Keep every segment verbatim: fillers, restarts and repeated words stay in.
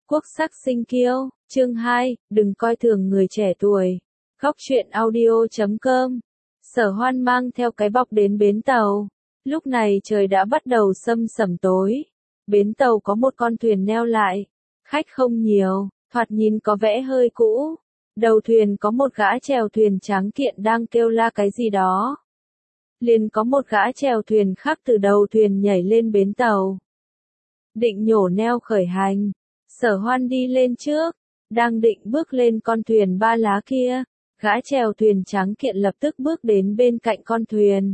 Quốc sắc sinh kiêu, chương hai, đừng coi thường người trẻ tuổi. Góc truyện audio chấm com. Sở Hoan mang theo cái bọc đến bến tàu. Lúc này trời đã bắt đầu sâm sẩm tối. Bến tàu có một con thuyền neo lại. Khách không nhiều, thoạt nhìn có vẻ hơi cũ. Đầu thuyền có một gã chèo thuyền tráng kiện đang kêu la cái gì đó. Liền có một gã chèo thuyền khác từ đầu thuyền nhảy lên bến tàu. Định nhổ neo khởi hành. Sở Hoan đi lên trước, đang định bước lên con thuyền ba lá kia, gã chèo thuyền tráng kiện lập tức bước đến bên cạnh con thuyền.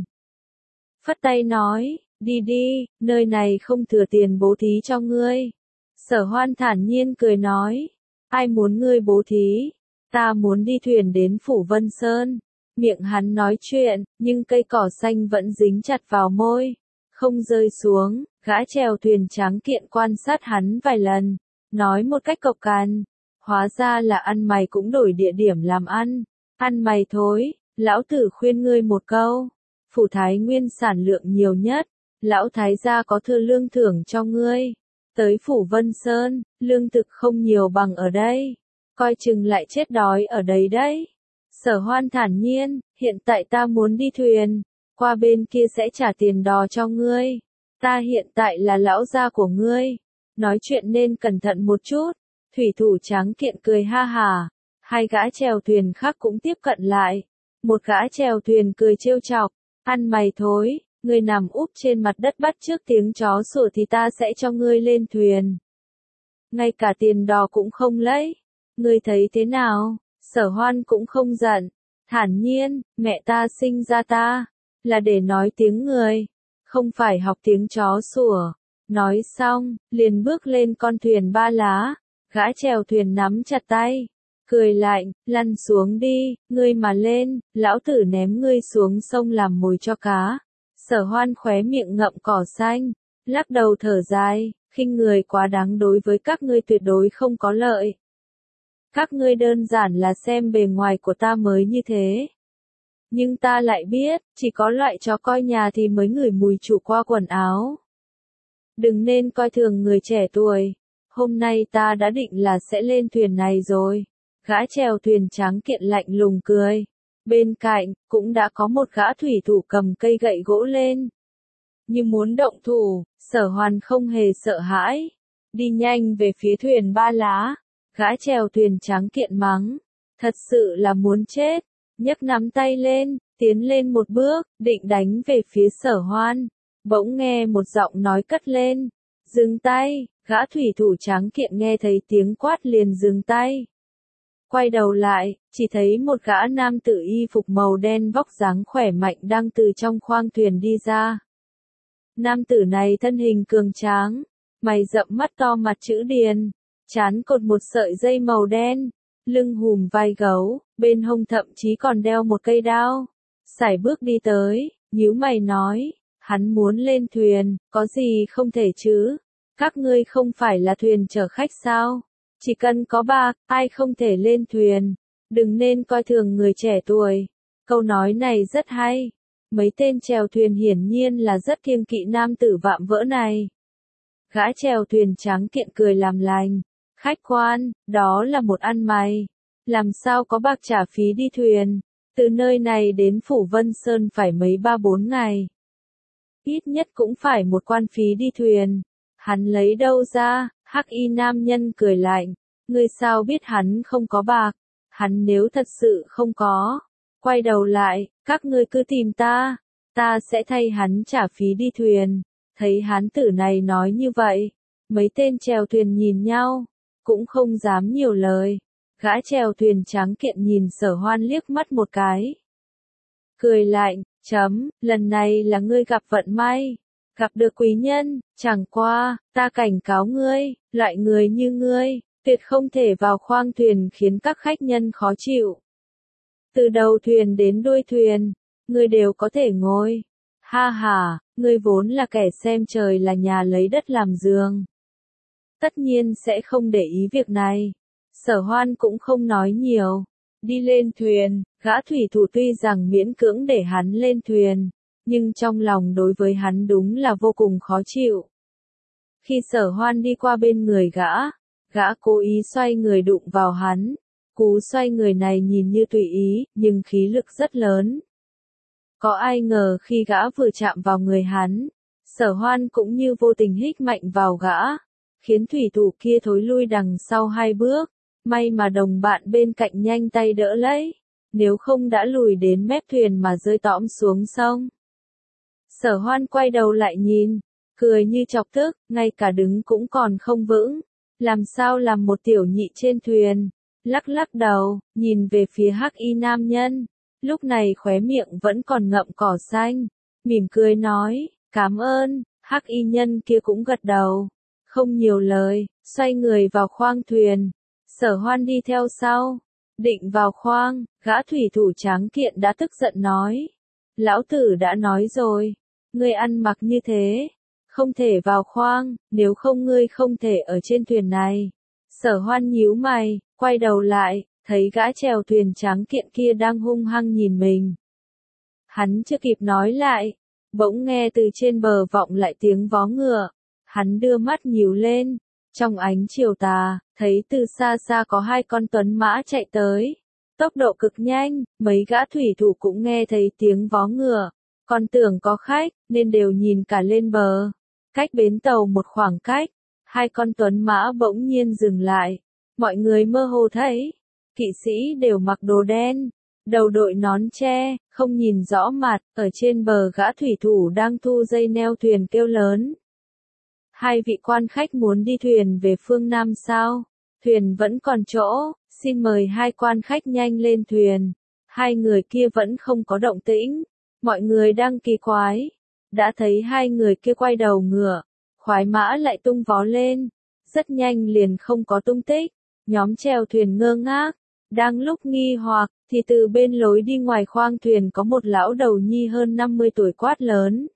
Phất tay nói, đi đi, nơi này không thừa tiền bố thí cho ngươi. Sở Hoan thản nhiên cười nói, ai muốn ngươi bố thí, ta muốn đi thuyền đến Phủ Vân Sơn. Miệng hắn nói chuyện, nhưng cây cỏ xanh vẫn dính chặt vào môi, không rơi xuống. Gã chèo thuyền tráng kiện quan sát hắn vài lần, nói một cách cộc cằn, hóa ra là ăn mày cũng đổi địa điểm làm ăn, ăn mày thối, lão tử khuyên ngươi một câu, Phủ Thái Nguyên sản lượng nhiều nhất, lão thái gia có thừa lương thưởng cho ngươi, tới Phủ Vân Sơn, lương thực không nhiều bằng ở đây, coi chừng lại chết đói ở đây đấy. Sở Hoan thản nhiên, hiện tại ta muốn đi thuyền, qua bên kia sẽ trả tiền đò cho ngươi, ta hiện tại là lão gia của ngươi. Nói chuyện nên cẩn thận một chút. Thủy thủ tráng kiện cười ha hà. Hai gã chèo thuyền khác cũng tiếp cận lại. Một gã chèo thuyền cười trêu chọc. Ăn mày thối, ngươi nằm úp trên mặt đất bắt trước tiếng chó sủa thì ta sẽ cho ngươi lên thuyền. Ngay cả tiền đò cũng không lấy. Ngươi thấy thế nào? Sở Hoan cũng không giận. Thản nhiên, mẹ ta sinh ra ta, là để nói tiếng người, không phải học tiếng chó sủa. Nói xong, liền bước lên con thuyền ba lá, gã chèo thuyền nắm chặt tay, cười lạnh, lăn xuống đi, ngươi mà lên, lão tử ném ngươi xuống sông làm mồi cho cá. Sở Hoan khóe miệng ngậm cỏ xanh, lắc đầu thở dài, khinh người quá đáng đối với các ngươi tuyệt đối không có lợi. Các ngươi đơn giản là xem bề ngoài của ta mới như thế. Nhưng ta lại biết, chỉ có loại chó coi nhà thì mới ngửi mùi chủ qua quần áo. Đừng nên coi thường người trẻ tuổi. Hôm nay ta đã định là sẽ lên thuyền này rồi. Gã chèo thuyền tráng kiện lạnh lùng cười. Bên cạnh, cũng đã có một gã thủy thủ cầm cây gậy gỗ lên. Như muốn động thủ, Sở Hoan không hề sợ hãi. Đi nhanh về phía thuyền ba lá. Gã chèo thuyền tráng kiện mắng. Thật sự là muốn chết. Nhấc nắm tay lên, tiến lên một bước, định đánh về phía Sở Hoan. Bỗng nghe một giọng nói cất lên, dừng tay, gã thủy thủ tráng kiện nghe thấy tiếng quát liền dừng tay. Quay đầu lại, chỉ thấy một gã nam tử y phục màu đen vóc dáng khỏe mạnh đang từ trong khoang thuyền đi ra. Nam tử này thân hình cường tráng, mày rậm mắt to mặt chữ điền, trán cột một sợi dây màu đen, lưng hùm vai gấu, bên hông thậm chí còn đeo một cây đao. Sải bước đi tới, nhíu mày nói. Hắn muốn lên thuyền, có gì không thể chứ? Các ngươi không phải là thuyền chở khách sao? Chỉ cần có bạc, ai không thể lên thuyền? Đừng nên coi thường người trẻ tuổi. Câu nói này rất hay. Mấy tên chèo thuyền hiển nhiên là rất kiêng kỵ nam tử vạm vỡ này. Gã chèo thuyền tráng kiện cười làm lành. Khách quan, đó là một ăn mày. Làm sao có bạc trả phí đi thuyền? Từ nơi này đến Phủ Vân Sơn phải mấy ba bốn ngày. Ít nhất cũng phải một quan phí đi thuyền. Hắn lấy đâu ra? Hắc y nam nhân cười lạnh. Ngươi sao biết hắn không có bạc? Hắn nếu thật sự không có, quay đầu lại, các ngươi cứ tìm ta, ta sẽ thay hắn trả phí đi thuyền. Thấy hán tử này nói như vậy, mấy tên chèo thuyền nhìn nhau, cũng không dám nhiều lời. Gã chèo thuyền tráng kiện nhìn Sở Hoan liếc mắt một cái. Cười lạnh, chấm, lần này là ngươi gặp vận may, gặp được quý nhân, chẳng qua, ta cảnh cáo ngươi, loại người như ngươi, tuyệt không thể vào khoang thuyền khiến các khách nhân khó chịu. Từ đầu thuyền đến đuôi thuyền, ngươi đều có thể ngồi. Ha ha, ngươi vốn là kẻ xem trời là nhà lấy đất làm giường. Tất nhiên sẽ không để ý việc này. Sở Hoan cũng không nói nhiều. Đi lên thuyền, gã thủy thủ tuy rằng miễn cưỡng để hắn lên thuyền, nhưng trong lòng đối với hắn đúng là vô cùng khó chịu. Khi Sở Hoan đi qua bên người gã, Gã cố ý xoay người đụng vào hắn. Cú xoay người này nhìn như tùy ý, nhưng khí lực rất lớn. Có ai ngờ khi gã vừa chạm vào người hắn, Sở Hoan cũng như vô tình hích mạnh vào gã, khiến thủy thủ kia thối lui đằng sau hai bước. May mà đồng bạn bên cạnh nhanh tay đỡ lấy, nếu không đã lùi đến mép thuyền mà rơi tõm xuống sông. Sở Hoan quay đầu lại nhìn, cười như chọc tức, ngay cả đứng cũng còn không vững, làm sao làm một tiểu nhị trên thuyền. Lắc lắc đầu, nhìn về phía hắc y nam nhân, lúc này khóe miệng vẫn còn ngậm cỏ xanh, mỉm cười nói, cảm ơn. Hắc y nhân kia cũng gật đầu, không nhiều lời, xoay người vào khoang thuyền. Sở Hoan đi theo sau, định vào khoang, gã thủy thủ tráng kiện đã tức giận nói, lão tử đã nói rồi, ngươi ăn mặc như thế, không thể vào khoang, nếu không ngươi không thể ở trên thuyền này. Sở Hoan nhíu mày, quay đầu lại, thấy gã chèo thuyền tráng kiện kia đang hung hăng nhìn mình. Hắn chưa kịp nói lại, bỗng nghe từ trên bờ vọng lại tiếng vó ngựa. Hắn đưa mắt nhíu lên, trong ánh chiều tà, thấy từ xa xa có hai con tuấn mã chạy tới. Tốc độ cực nhanh, mấy gã thủy thủ cũng nghe thấy tiếng vó ngựa, còn tưởng có khách, nên đều nhìn cả lên bờ. Cách bến tàu một khoảng cách, hai con tuấn mã bỗng nhiên dừng lại. Mọi người mơ hồ thấy, kỵ sĩ đều mặc đồ đen, đầu đội nón tre, không nhìn rõ mặt, ở trên bờ gã thủy thủ đang thu dây neo thuyền kêu lớn. Hai vị quan khách muốn đi thuyền về phương Nam sao? Thuyền vẫn còn chỗ, xin mời hai quan khách nhanh lên thuyền. Hai người kia vẫn không có động tĩnh, mọi người đang kỳ quái. Đã thấy hai người kia quay đầu ngựa, khoái mã lại tung vó lên, rất nhanh liền không có tung tích. Nhóm chèo thuyền ngơ ngác, đang lúc nghi hoặc, thì từ bên lối đi ngoài khoang thuyền có một lão đầu nhi hơn năm mươi tuổi quát lớn.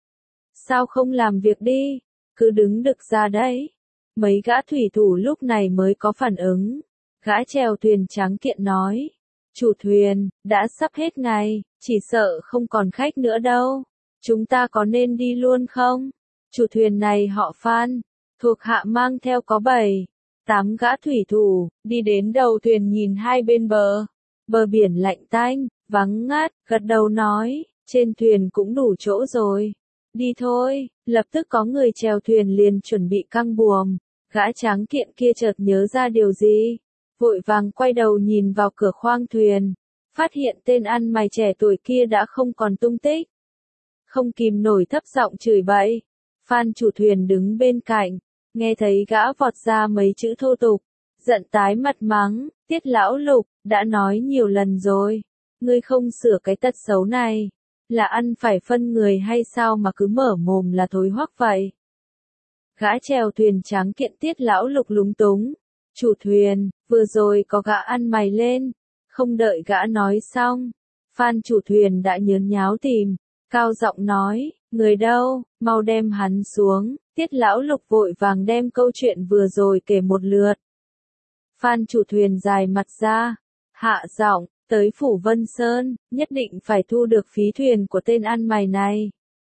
Sao không làm việc đi, cứ đứng đực ra đấy. Mấy gã thủy thủ lúc này mới có phản ứng. Gã chèo thuyền tráng kiện nói, chủ thuyền, đã sắp hết ngày, chỉ sợ không còn khách nữa đâu. Chúng ta có nên đi luôn không? Chủ thuyền này họ Phan, thuộc hạ mang theo có bảy, tám gã thủy thủ, đi đến đầu thuyền nhìn hai bên bờ. Bờ biển lạnh tanh, vắng ngắt, gật đầu nói, trên thuyền cũng đủ chỗ rồi. Đi thôi, lập tức có người chèo thuyền liền chuẩn bị căng buồm. Gã tráng kiện kia chợt nhớ ra điều gì, vội vàng quay đầu nhìn vào cửa khoang thuyền, phát hiện tên ăn mày trẻ tuổi kia đã không còn tung tích. Không kìm nổi thấp giọng chửi bậy. Phan chủ thuyền đứng bên cạnh, nghe thấy gã vọt ra mấy chữ thô tục, giận tái mặt mắng, Tiết lão Lục, đã nói nhiều lần rồi, ngươi không sửa cái tật xấu này, là ăn phải phân người hay sao mà cứ mở mồm là thối hoắc vậy. Gã chèo thuyền tráng kiện Tiết lão Lục lúng túng, chủ thuyền, vừa rồi có gã ăn mày lên, không đợi gã nói xong, Phan chủ thuyền đã nhớn nháo tìm, cao giọng nói, người đâu, mau đem hắn xuống. Tiết lão Lục vội vàng đem câu chuyện vừa rồi kể một lượt. Phan chủ thuyền dài mặt ra, hạ giọng, tới phủ Vân Sơn, nhất định phải thu được phí thuyền của tên ăn mày này.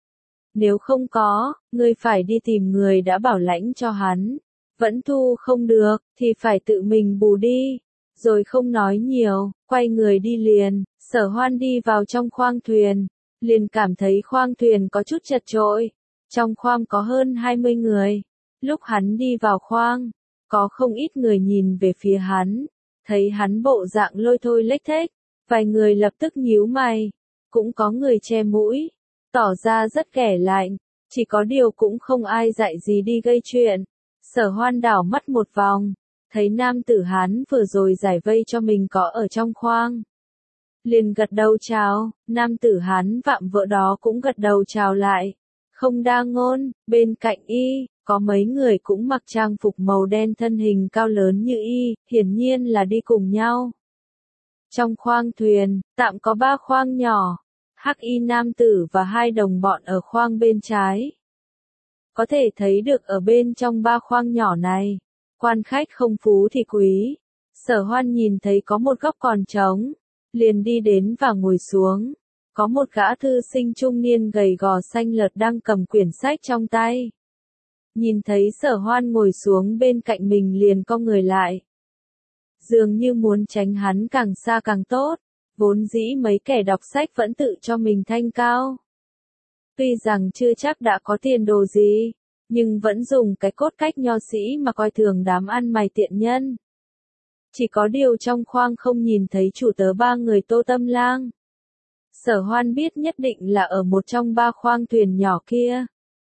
Nếu không có, ngươi phải đi tìm người đã bảo lãnh cho hắn. Vẫn thu không được, thì phải tự mình bù đi. Rồi không nói nhiều, quay người đi liền. Sở Hoan đi vào trong khoang thuyền, liền cảm thấy khoang thuyền có chút chật chội. Trong khoang có hơn hai mươi người. Lúc hắn đi vào khoang, có không ít người nhìn về phía hắn, thấy hắn bộ dạng lôi thôi lếch thếch, vài người lập tức nhíu mày, cũng có người che mũi, tỏ ra rất ghẻ lạnh, chỉ có điều cũng không ai dạy gì đi gây chuyện. Sở Hoan đảo mắt một vòng, thấy nam tử Hán vừa rồi giải vây cho mình có ở trong khoang. Liền gật đầu chào, nam tử Hán vạm vỡ đó cũng gật đầu chào lại. Không đa ngôn, bên cạnh y, có mấy người cũng mặc trang phục màu đen thân hình cao lớn như y, hiển nhiên là đi cùng nhau. Trong khoang thuyền, tạm có ba khoang nhỏ, hắc y nam tử và hai đồng bọn ở khoang bên trái. Có thể thấy được ở bên trong ba khoang nhỏ này, quan khách không phú thì quý. Sở Hoan nhìn thấy có một góc còn trống, liền đi đến và ngồi xuống. Có một gã thư sinh trung niên gầy gò xanh lợt đang cầm quyển sách trong tay. nhìn thấy Sở Hoan ngồi xuống bên cạnh mình liền cong người lại. Dường như muốn tránh hắn càng xa càng tốt, vốn dĩ mấy kẻ đọc sách vẫn tự cho mình thanh cao. Tuy rằng chưa chắc đã có tiền đồ gì, nhưng vẫn dùng cái cốt cách nho sĩ mà coi thường đám ăn mày tiện nhân. Chỉ có điều trong khoang không nhìn thấy chủ tớ ba người Tô Tâm Lang. Sở Hoan biết nhất định là ở một trong ba khoang thuyền nhỏ kia.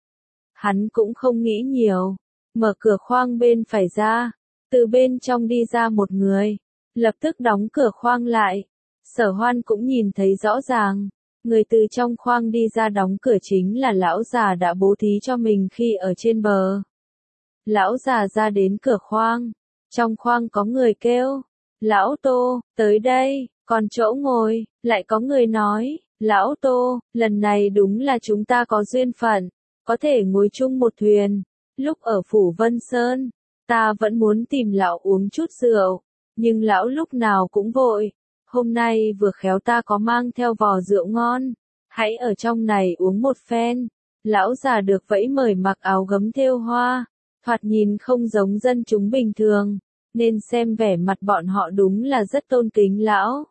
Hắn cũng không nghĩ nhiều, mở cửa khoang bên phải ra, từ bên trong đi ra một người, lập tức đóng cửa khoang lại. Sở Hoan cũng nhìn thấy rõ ràng, người từ trong khoang đi ra đóng cửa chính là lão già đã bố thí cho mình khi ở trên bờ. Lão già ra đến cửa khoang, trong khoang có người kêu, "Lão Tô, tới đây, còn chỗ ngồi." Lại có người nói, "Lão Tô, lần này đúng là chúng ta có duyên phận, có thể ngồi chung một thuyền. Lúc ở Phủ Vân Sơn, ta vẫn muốn tìm lão uống chút rượu, nhưng lão lúc nào cũng vội. Hôm nay vừa khéo ta có mang theo vò rượu ngon, hãy ở trong này uống một phen." Lão già được vẫy mời mặc áo gấm thêu hoa, thoạt nhìn không giống dân chúng bình thường, nên xem vẻ mặt bọn họ đúng là rất tôn kính lão.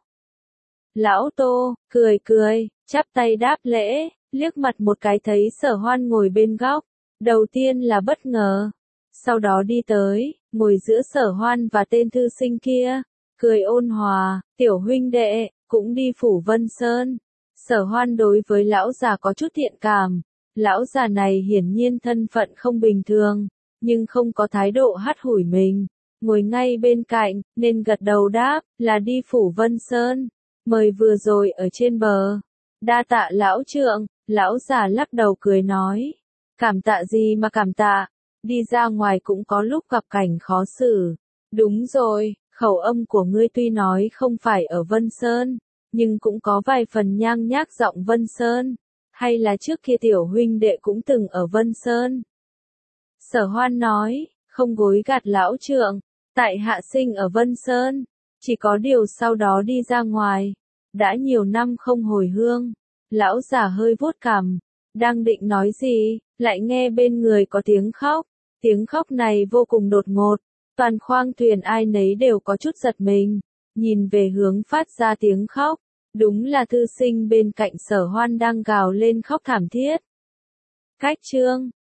Lão Tô, cười cười, chắp tay đáp lễ, liếc mặt một cái thấy Sở Hoan ngồi bên góc, đầu tiên là bất ngờ, sau đó đi tới, ngồi giữa Sở Hoan và tên thư sinh kia, cười ôn hòa, "Tiểu huynh đệ, cũng đi Phủ Vân Sơn." Sở Hoan đối với lão già có chút thiện cảm, lão già này hiển nhiên thân phận không bình thường, nhưng không có thái độ hắt hủi mình, ngồi ngay bên cạnh, nên gật đầu đáp, "Là đi Phủ Vân Sơn, mời vừa rồi ở trên bờ." "Đa tạ lão trượng." Lão già lắc đầu cười nói, "Cảm tạ gì mà cảm tạ, đi ra ngoài cũng có lúc gặp cảnh khó xử." "Đúng rồi, khẩu âm của ngươi tuy nói không phải ở Vân Sơn, nhưng cũng có vài phần nhang nhác giọng Vân Sơn, hay là trước kia tiểu huynh đệ cũng từng ở Vân Sơn?" Sở Hoan nói, không gối gạt lão trượng, tại hạ sinh ở Vân Sơn, chỉ có điều sau đó đi ra ngoài, đã nhiều năm không hồi hương. Lão già hơi vuốt cằm, đang định nói gì, lại nghe bên người có tiếng khóc, tiếng khóc này vô cùng đột ngột, toàn khoang thuyền ai nấy đều có chút giật mình, nhìn về hướng phát ra tiếng khóc, đúng là thư sinh bên cạnh Sở Hoan đang gào lên khóc thảm thiết. Cách chương